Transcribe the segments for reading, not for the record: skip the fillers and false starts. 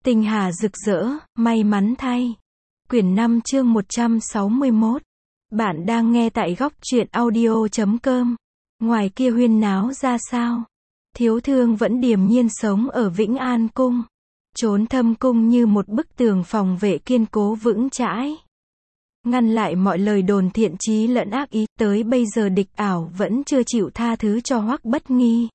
Tinh hà rực rỡ, may mắn thay. Quyển 5 chương 161. Bạn đang nghe tại góc truyện audio.com. Ngoài kia huyên náo ra sao? Thiếu thương vẫn điềm nhiên sống ở Vĩnh An Cung. Trốn thâm cung như một bức tường phòng vệ kiên cố vững chãi. Ngăn lại mọi lời đồn thiện chí lẫn ác ý, tới bây giờ địch ảo vẫn chưa chịu tha thứ cho Hoắc Bất Nghi.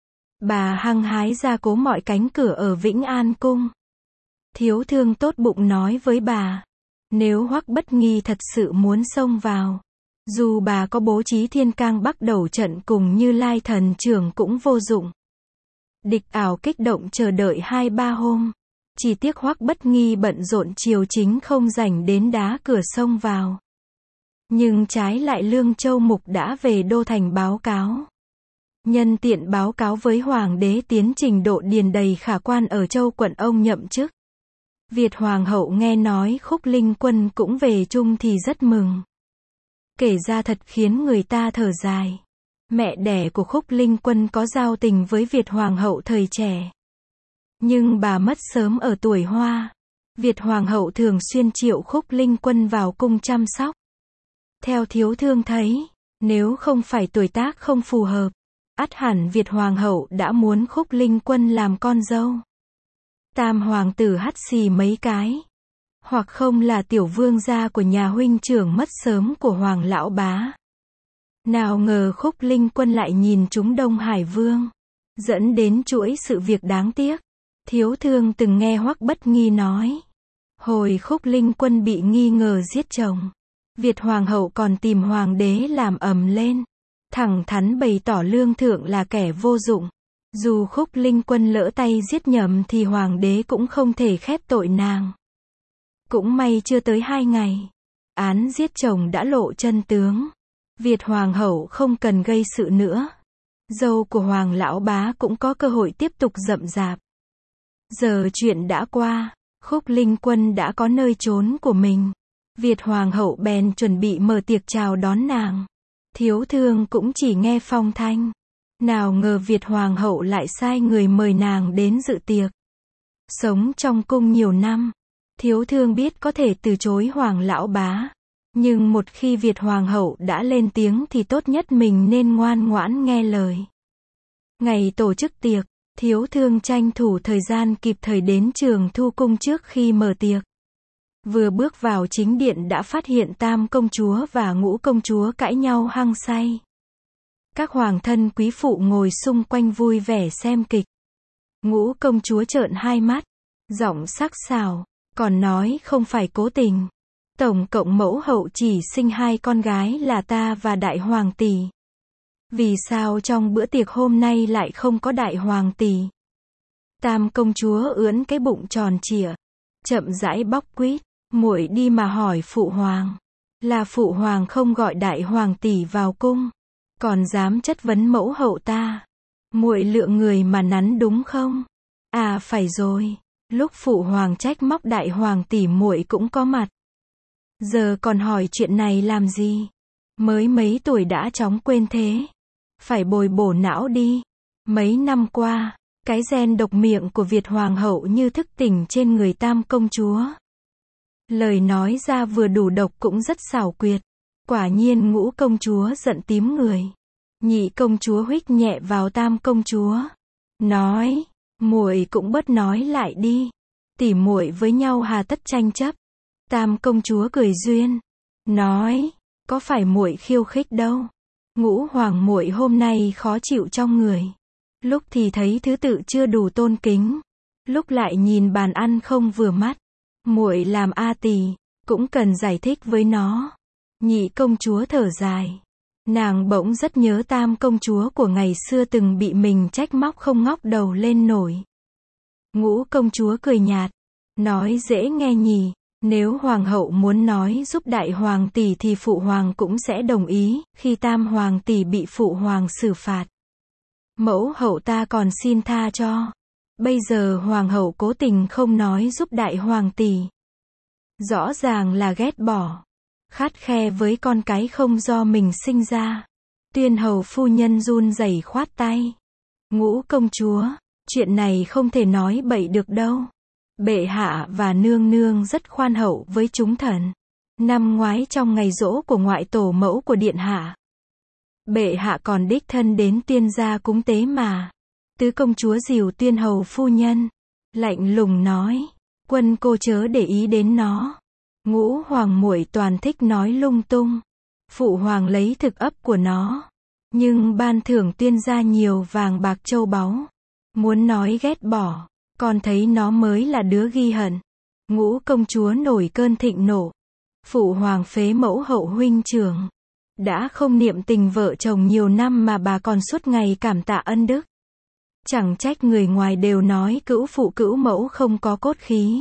Bà hăng hái gia cố mọi cánh cửa ở Vĩnh An Cung. Thiếu thương tốt bụng nói với bà, nếu Hoắc Bất Nghi thật sự muốn xông vào, dù bà có bố trí thiên cang bắc đầu trận cùng Như Lai thần trưởng cũng vô dụng. Địch ảo kích động chờ đợi 2-3 hôm, chỉ tiếc Hoắc Bất Nghi bận rộn triều chính không rảnh đến đá cửa xông vào. Nhưng trái lại Lương Châu Mục đã về đô thành báo cáo. Nhân tiện báo cáo với Hoàng đế tiến trình độ điền đầy khả quan ở Châu quận ông nhậm chức. Việt Hoàng hậu nghe nói Khúc Linh Quân cũng về chung thì rất mừng. Kể ra thật khiến người ta thở dài. Mẹ đẻ của Khúc Linh Quân có giao tình với Việt Hoàng hậu thời trẻ. Nhưng bà mất sớm ở tuổi hoa. Việt Hoàng hậu thường xuyên triệu Khúc Linh Quân vào cung chăm sóc. Theo thiếu thương thấy, nếu không phải tuổi tác không phù hợp, ắt hẳn Việt Hoàng hậu đã muốn Khúc Linh Quân làm con dâu. Tam hoàng tử hắt xì mấy cái. Hoặc không là tiểu vương gia của nhà huynh trưởng mất sớm của Hoàng lão bá. Nào ngờ Khúc Linh Quân lại nhìn trúng Đông Hải Vương. Dẫn đến chuỗi sự việc đáng tiếc. Thiếu thương từng nghe Hoắc Bất Nghi nói. Hồi Khúc Linh Quân bị nghi ngờ giết chồng. Việt Hoàng hậu còn tìm Hoàng đế làm ầm lên. Thẳng thắn bày tỏ Lương Thượng là kẻ vô dụng. Dù Khúc Linh Quân lỡ tay giết nhầm thì Hoàng đế cũng không thể khép tội nàng. Cũng may chưa tới 2 ngày. Án giết chồng đã lộ chân tướng. Việt Hoàng hậu không cần gây sự nữa. Dâu của Hoàng lão bá cũng có cơ hội tiếp tục rậm rạp. Giờ chuyện đã qua. Khúc Linh Quân đã có nơi trốn của mình. Việt Hoàng hậu bèn chuẩn bị mở tiệc chào đón nàng. Thiếu thương cũng chỉ nghe phong thanh. Nào ngờ Việt Hoàng hậu lại sai người mời nàng đến dự tiệc. Sống trong cung nhiều năm, thiếu thương biết có thể từ chối Hoàng lão bá. Nhưng một khi Việt Hoàng hậu đã lên tiếng thì tốt nhất mình nên ngoan ngoãn nghe lời. Ngày tổ chức tiệc, thiếu thương tranh thủ thời gian kịp thời đến Trường Thu Cung trước khi mở tiệc. Vừa bước vào chính điện đã phát hiện Tam công chúa và Ngũ công chúa cãi nhau hăng say. Các hoàng thân quý phụ ngồi xung quanh vui vẻ xem kịch. Ngũ công chúa trợn hai mắt, giọng sắc sảo, còn nói không phải cố tình. Tổng cộng mẫu hậu chỉ sinh 2 con gái là ta và đại hoàng tỷ. Vì sao trong bữa tiệc hôm nay lại không có đại hoàng tỷ? Tam công chúa ưỡn cái bụng tròn trịa, chậm rãi bóc quýt, muội đi mà hỏi phụ hoàng. Là phụ hoàng không gọi đại hoàng tỷ vào cung, còn dám chất vấn mẫu hậu ta. Muội lựa người mà nắn đúng không? À phải rồi, lúc phụ hoàng trách móc đại hoàng tỷ muội cũng có mặt. Giờ còn hỏi chuyện này làm gì? Mới mấy tuổi đã chóng quên thế. Phải bồi bổ não đi. Mấy năm qua, cái gen độc miệng của Việt Hoàng hậu như thức tỉnh trên người Tam công chúa. Lời nói ra vừa đủ độc cũng rất xảo quyệt. Quả nhiên Ngũ công chúa giận tím người. Nhị công chúa huých nhẹ vào Tam công chúa. Nói, muội cũng bớt nói lại đi. Tỉ muội với nhau hà tất tranh chấp. Tam công chúa cười duyên. Nói, có phải muội khiêu khích đâu. Ngũ hoàng muội hôm nay khó chịu trong người. Lúc thì thấy thứ tự chưa đủ tôn kính. Lúc lại nhìn bàn ăn không vừa mắt. Muội làm a tỳ, cũng cần giải thích với nó. Nhị công chúa thở dài. Nàng bỗng rất nhớ Tam công chúa của ngày xưa từng bị mình trách móc không ngóc đầu lên nổi. Ngũ công chúa cười nhạt. Nói dễ nghe nhỉ. Nếu hoàng hậu muốn nói giúp đại hoàng tỷ thì phụ hoàng cũng sẽ đồng ý, khi Tam hoàng tỷ bị phụ hoàng xử phạt. Mẫu hậu ta còn xin tha cho. Bây giờ hoàng hậu cố tình không nói giúp đại hoàng tỷ. Rõ ràng là ghét bỏ. Khắt khe với con cái không do mình sinh ra. Tuyên hầu phu nhân run rẩy khoát tay. Ngũ công chúa, chuyện này không thể nói bậy được đâu. Bệ hạ và nương nương rất khoan hậu với chúng thần. Năm ngoái trong ngày giỗ của ngoại tổ mẫu của điện hạ, bệ hạ còn đích thân đến Tuyên gia cúng tế mà. Tứ công chúa dìu Tuyên hầu phu nhân, lạnh lùng nói, Quân cô chớ để ý đến nó. Ngũ hoàng muội toàn thích nói lung tung. Phụ hoàng lấy thực ấp của nó, nhưng ban thưởng Tuyên gia nhiều vàng bạc châu báu. Muốn nói ghét bỏ, con thấy nó mới là đứa ghi hận. Ngũ công chúa nổi cơn thịnh nộ. Phụ hoàng phế mẫu hậu huynh trưởng. Đã không niệm tình vợ chồng nhiều năm mà bà còn suốt ngày cảm tạ ân đức. Chẳng trách người ngoài đều nói cữu phụ cữu mẫu không có cốt khí.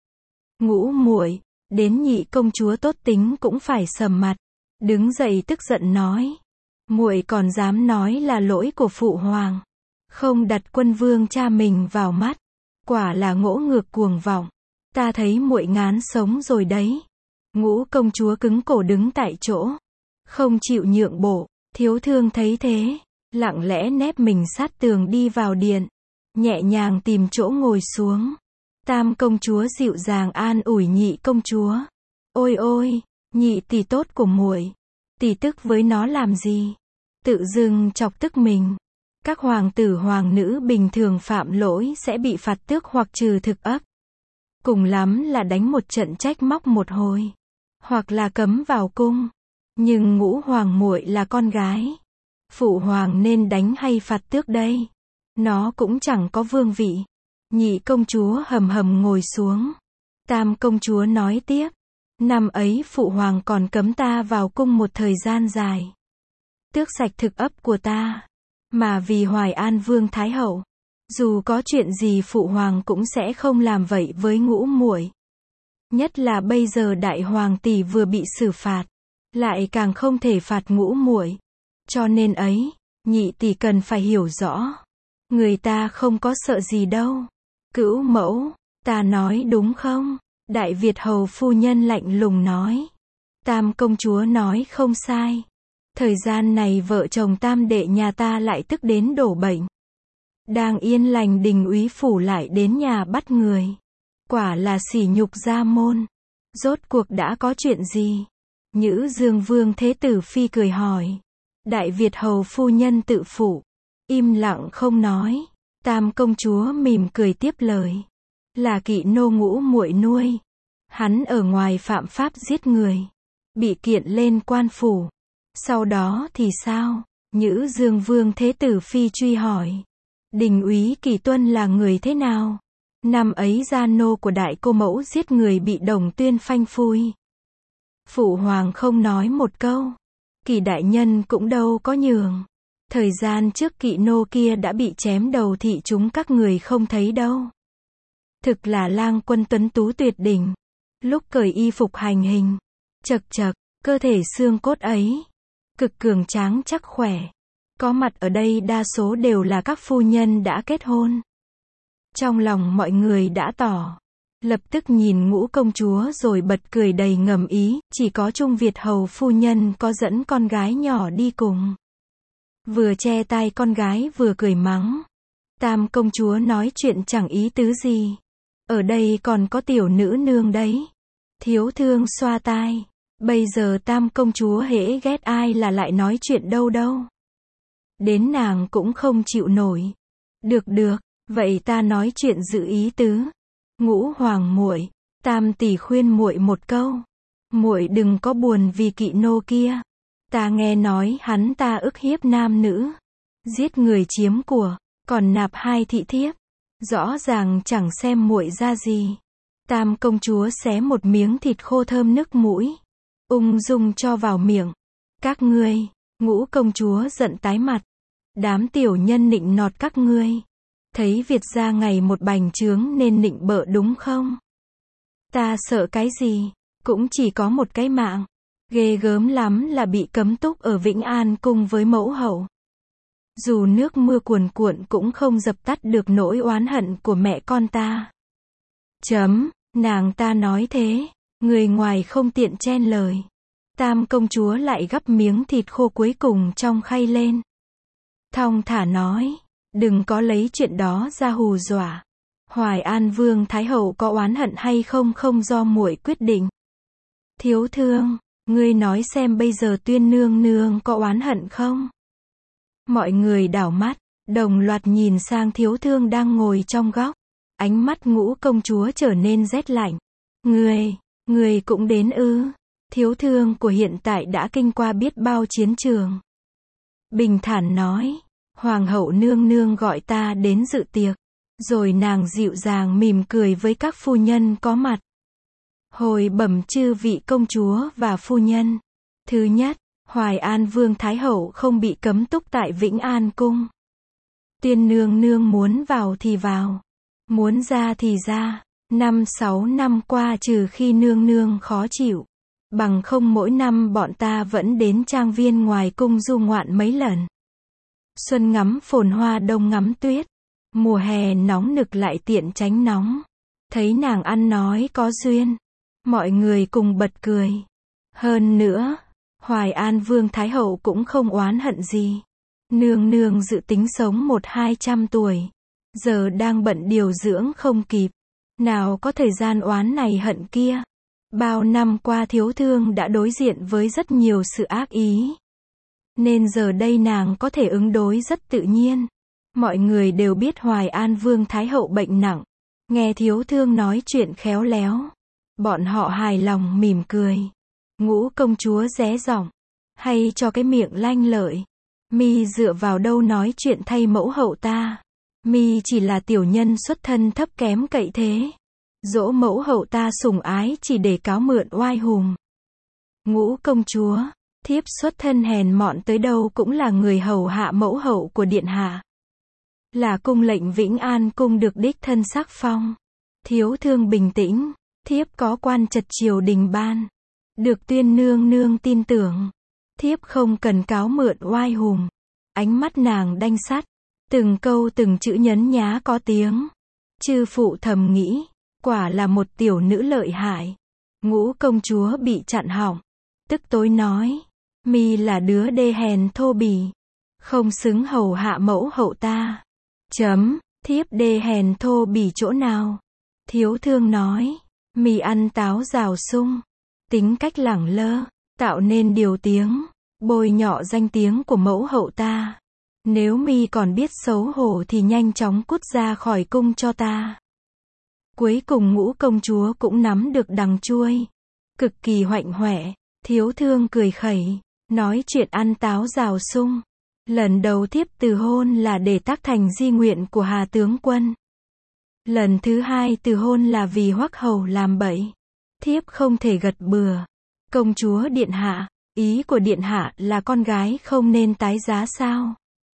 Ngũ muội, đến nhị công chúa tốt tính cũng phải sầm mặt, đứng dậy tức giận nói, muội còn dám nói là lỗi của phụ hoàng, không đặt Quân vương cha mình vào mắt, quả là ngỗ ngược cuồng vọng. Ta thấy muội ngán sống rồi đấy. Ngũ công chúa cứng cổ đứng tại chỗ, không chịu nhượng bộ. Thiếu thương thấy thế, lặng lẽ nép mình sát tường đi vào điện, nhẹ nhàng tìm chỗ ngồi xuống. Tam công chúa dịu dàng an ủi nhị công chúa. Ôi ôi, nhị tỷ tốt của muội, tỷ tức với nó làm gì? Tự dưng chọc tức mình. Các hoàng tử hoàng nữ bình thường phạm lỗi sẽ bị phạt tước hoặc trừ thực ấp. Cùng lắm là đánh một trận trách móc một hồi, hoặc là cấm vào cung. Nhưng ngũ hoàng muội là con gái, phụ hoàng nên đánh hay phạt tước đây? Nó cũng chẳng có vương vị. Nhị công chúa hầm hầm ngồi xuống. Tam công chúa nói tiếp, năm ấy phụ hoàng còn cấm ta vào cung một thời gian dài, tước sạch thực ấp của ta. Mà vì Hoài An Vương Thái Hậu, dù có chuyện gì phụ hoàng cũng sẽ không làm vậy với ngũ muội. Nhất là bây giờ đại hoàng tỷ vừa bị xử phạt, lại càng không thể phạt ngũ muội. Cho nên ấy, nhị tỷ cần phải hiểu rõ. Người ta không có sợ gì đâu. Cữu mẫu, ta nói đúng không? Đại Việt hầu phu nhân lạnh lùng nói. Tam công chúa nói không sai. Thời gian này vợ chồng tam đệ nhà ta lại tức đến đổ bệnh. Đang yên lành đình úy phủ lại đến nhà bắt người. Quả là sỉ nhục gia môn. Rốt cuộc đã có chuyện gì? Nhữ Dương Vương Thế Tử Phi cười hỏi. Đại Việt hầu phu nhân tự phụ, im lặng không nói. Tam công chúa mỉm cười tiếp lời. Là kỵ nô ngũ muội nuôi. Hắn ở ngoài phạm pháp giết người, bị kiện lên quan phủ. Sau đó thì sao? Nhữ Dương Vương Thế Tử Phi truy hỏi. Đình úy Kỳ Tuân là người thế nào? Năm ấy gia nô của đại cô mẫu giết người bị Đồng Tuyên phanh phui. Phụ hoàng không nói một câu. Kỳ đại nhân cũng đâu có nhường. Thời gian trước kỵ nô kia đã bị chém đầu thị chúng các người không thấy đâu. Thực là lang quân tuấn tú tuyệt đỉnh. Lúc cởi y phục hành hình, chật chật, cơ thể xương cốt ấy, cực cường tráng chắc khỏe. Có mặt ở đây đa số đều là các phu nhân đã kết hôn. Trong lòng mọi người đã tỏ. Lập tức nhìn ngũ công chúa rồi bật cười đầy ngầm ý, chỉ có Trung Việt hầu phu nhân có dẫn con gái nhỏ đi cùng. Vừa che tai con gái vừa cười mắng. Tam công chúa nói chuyện chẳng ý tứ gì. Ở đây còn có tiểu nữ nương đấy. Thiếu thương xoa tai. Bây giờ tam công chúa hễ ghét ai là lại nói chuyện đâu đâu. Đến nàng cũng không chịu nổi. Được được, vậy ta nói chuyện giữ ý tứ. Ngũ hoàng muội, tam tỷ khuyên muội một câu. Muội đừng có buồn vì kỵ nô kia. Ta nghe nói hắn ta ức hiếp nam nữ, giết người chiếm của, còn nạp hai thị thiếp. Rõ ràng chẳng xem muội ra gì. Tam công chúa xé một miếng thịt khô thơm nức mũi, ung dung cho vào miệng. Các ngươi, ngũ công chúa giận tái mặt. Đám tiểu nhân nịnh nọt các ngươi. Thấy Việt gia ngày một bành trướng nên nịnh bợ đúng không? Ta sợ cái gì? Cũng chỉ có một cái mạng. Ghê gớm lắm là bị cấm túc ở Vĩnh An cung với mẫu hậu. Dù nước mưa cuồn cuộn cũng không dập tắt được nỗi oán hận của mẹ con ta. Nàng ta nói thế, người ngoài không tiện chen lời. Tam công chúa lại gắp miếng thịt khô cuối cùng trong khay lên. Thong thả nói, đừng có lấy chuyện đó ra hù dọa. Hoài An Vương Thái Hậu có oán hận hay không không do muội quyết định. Thiếu thương, ngươi nói xem bây giờ Tuyên nương nương có oán hận không? Mọi người đảo mắt, đồng loạt nhìn sang thiếu thương đang ngồi trong góc. Ánh mắt Ngũ công chúa trở nên rét lạnh. Người cũng đến ư? Thiếu thương của hiện tại đã kinh qua biết bao chiến trường. Bình thản nói, Hoàng hậu nương nương gọi ta đến dự tiệc. Rồi nàng dịu dàng mỉm cười với các phu nhân có mặt. Hồi bẩm chư vị công chúa và phu nhân. Thứ nhất, Hoài An Vương Thái Hậu không bị cấm túc tại Vĩnh An Cung. Tuyên nương nương muốn vào thì vào, muốn ra thì ra. 5-6 năm qua trừ khi nương nương khó chịu, bằng không mỗi năm bọn ta vẫn đến trang viên ngoài cung du ngoạn mấy lần. Xuân ngắm phồn hoa, đông ngắm tuyết. Mùa hè nóng nực lại tiện tránh nóng. Thấy nàng ăn nói có duyên, mọi người cùng bật cười. Hơn nữa, Hoài An Vương Thái Hậu cũng không oán hận gì. Nương nương dự tính sống 100-200 tuổi. Giờ đang bận điều dưỡng không kịp. Nào có thời gian oán này hận kia. Bao năm qua thiếu thương đã đối diện với rất nhiều sự ác ý. Nên giờ đây nàng có thể ứng đối rất tự nhiên. Mọi người đều biết Hoài An Vương Thái Hậu bệnh nặng. Nghe thiếu thương nói chuyện khéo léo. Bọn họ hài lòng mỉm cười. Ngũ công chúa ré giọng. Hay cho cái miệng lanh lợi. Mi dựa vào đâu nói chuyện thay mẫu hậu ta. Mi chỉ là tiểu nhân xuất thân thấp kém cậy thế. Dỗ mẫu hậu ta sủng ái chỉ để cáo mượn oai hùng. Ngũ công chúa, thiếp xuất thân hèn mọn tới đâu cũng là người hầu hạ mẫu hậu của điện hạ. Là cung lệnh Vĩnh An Cung được đích thân sắc phong. Thiếu thương bình tĩnh, thiếp có quan trật triều đình ban. Được Tuyên nương nương tin tưởng. Thiếp không cần cáo mượn oai hùng. Ánh mắt nàng đanh sắt. Từng câu từng chữ nhấn nhá có tiếng. Chư phụ thầm nghĩ, quả là một tiểu nữ lợi hại. Ngũ công chúa bị chặn họng. Tức tối nói, mi là đứa đê hèn thô bỉ. Không xứng hầu hạ mẫu hậu ta. Thiếp đê hèn thô bỉ chỗ nào? Thiếu thương nói, mi ăn táo rào sung. Tính cách lẳng lơ, tạo nên điều tiếng, bôi nhọ danh tiếng của mẫu hậu ta. Nếu mi còn biết xấu hổ thì nhanh chóng cút ra khỏi cung cho ta. Cuối cùng Ngũ công chúa cũng nắm được đằng chuôi. Cực kỳ hoạnh hoẹ, thiếu thương cười khẩy, nói chuyện ăn táo rào sung. Lần đầu thiếp từ hôn là để tác thành di nguyện của Hà tướng quân. Lần thứ hai từ hôn là vì Hoắc hầu làm bậy. Thiếp không thể gật bừa. Công chúa điện hạ, ý của điện hạ là con gái không nên tái giá sao?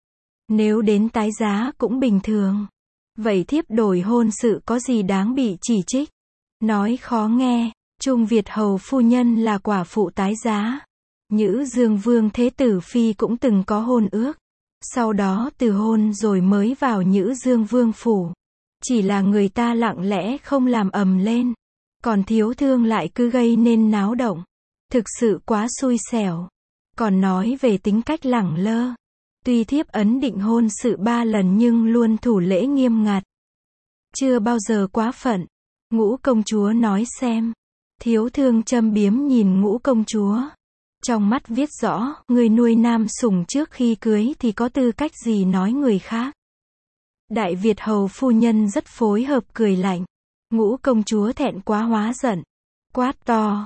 Nếu đến tái giá cũng bình thường. Vậy thiếp đổi hôn sự có gì đáng bị chỉ trích? Nói khó nghe, Trung Việt hầu phu nhân là quả phụ tái giá. Nhữ Dương Vương Thế Tử Phi cũng từng có hôn ước. Sau đó từ hôn rồi mới vào Nhữ Dương Vương phủ. Chỉ là người ta lặng lẽ không làm ầm lên. Còn thiếu thương lại cứ gây nên náo động. Thực sự quá xui xẻo. Còn nói về tính cách lẳng lơ. Tuy thiếp ấn định hôn sự 3 lần nhưng luôn thủ lễ nghiêm ngặt. Chưa bao giờ quá phận. Ngũ công chúa nói xem. Thiếu thương châm biếm nhìn Ngũ công chúa. Trong mắt viết rõ, người nuôi nam sủng trước khi cưới thì có tư cách gì nói người khác. Đại Việt hầu phu nhân rất phối hợp cười lạnh. Ngũ công chúa thẹn quá hóa giận. Quát to,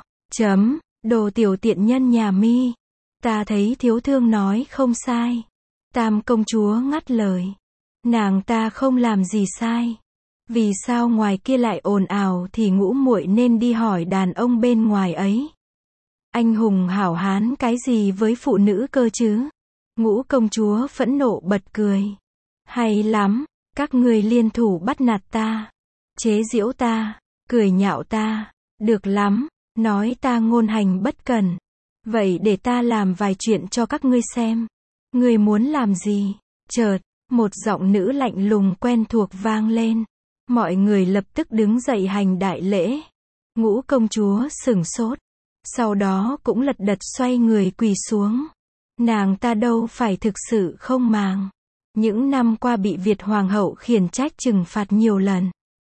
đồ tiểu tiện nhân nhà mi. Ta thấy thiếu thương nói không sai. Tam công chúa ngắt lời. Nàng ta không làm gì sai. Vì sao ngoài kia lại ồn ào thì Ngũ muội nên đi hỏi đàn ông bên ngoài ấy. Anh hùng hảo hán cái gì với phụ nữ cơ chứ? Ngũ công chúa phẫn nộ bật cười. Hay lắm, các người liên thủ bắt nạt ta. Chế giễu ta, cười nhạo ta. Được lắm, nói ta ngôn hành bất cẩn. Vậy để ta làm vài chuyện cho các ngươi xem. Ngươi muốn làm gì? Chợt, một giọng nữ lạnh lùng quen thuộc vang lên. Mọi người lập tức đứng dậy hành đại lễ. Ngũ công chúa sửng sốt. Sau đó cũng lật đật xoay người quỳ xuống. Nàng ta đâu phải thực sự không màng. Những năm qua bị Việt Hoàng hậu khiển trách trừng phạt nhiều lần.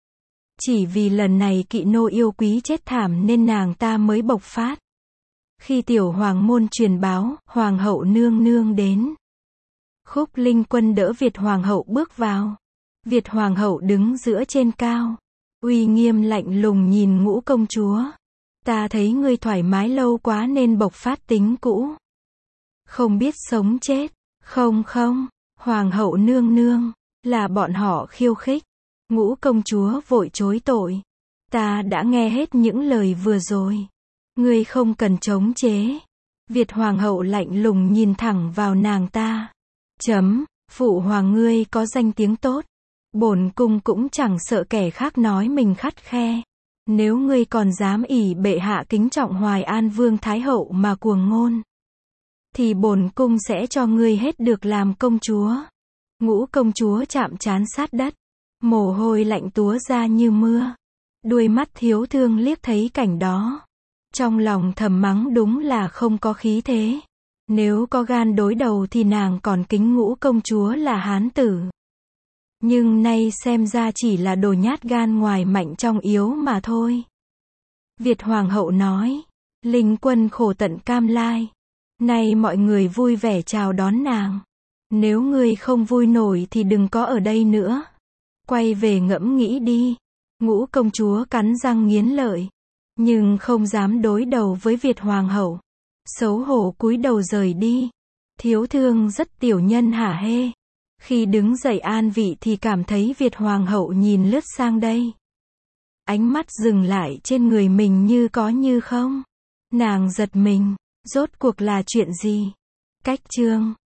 Chỉ vì lần này kỵ nô yêu quý chết thảm nên nàng ta mới bộc phát. Khi tiểu hoàng môn truyền báo, hoàng hậu nương nương đến. Khúc Linh Quân đỡ Việt hoàng hậu bước vào. Việt hoàng hậu đứng giữa trên cao, uy nghiêm lạnh lùng nhìn Ngũ công chúa. Ta thấy ngươi thoải mái lâu quá nên bộc phát tính cũ. Không biết sống chết. Không không, hoàng hậu nương nương, là bọn họ khiêu khích. Ngũ công chúa vội chối tội. Ta đã nghe hết những lời vừa rồi. Ngươi không cần chống chế. Việt hoàng hậu lạnh lùng nhìn thẳng vào nàng ta. Phụ hoàng ngươi có danh tiếng tốt. Bổn cung cũng chẳng sợ kẻ khác nói mình khắt khe. Nếu ngươi còn dám ỷ bệ hạ kính trọng Hoài An Vương Thái Hậu mà cuồng ngôn, thì bổn cung sẽ cho ngươi hết được làm công chúa. Ngũ công chúa chạm trán sát đất. Mồ hôi lạnh túa ra như mưa. Đuôi mắt thiếu thương liếc thấy cảnh đó. Trong lòng thầm mắng đúng là không có khí thế. Nếu có gan đối đầu thì nàng còn kính Ngũ công chúa là hán tử. Nhưng nay xem ra chỉ là đồ nhát gan ngoài mạnh trong yếu mà thôi. Việt hoàng hậu nói. Linh Quân khổ tận cam lai. Nay mọi người vui vẻ chào đón nàng. Nếu ngươi không vui nổi thì đừng có ở đây nữa. Quay về ngẫm nghĩ đi. Ngũ công chúa cắn răng nghiến lợi. Nhưng không dám đối đầu với Việt hoàng hậu. Xấu hổ cúi đầu rời đi. Thiếu thương rất tiểu nhân hả hê. Khi đứng dậy an vị thì cảm thấy Việt hoàng hậu nhìn lướt sang đây. Ánh mắt dừng lại trên người mình như có như không. Nàng giật mình. Rốt cuộc là chuyện gì? Cách chương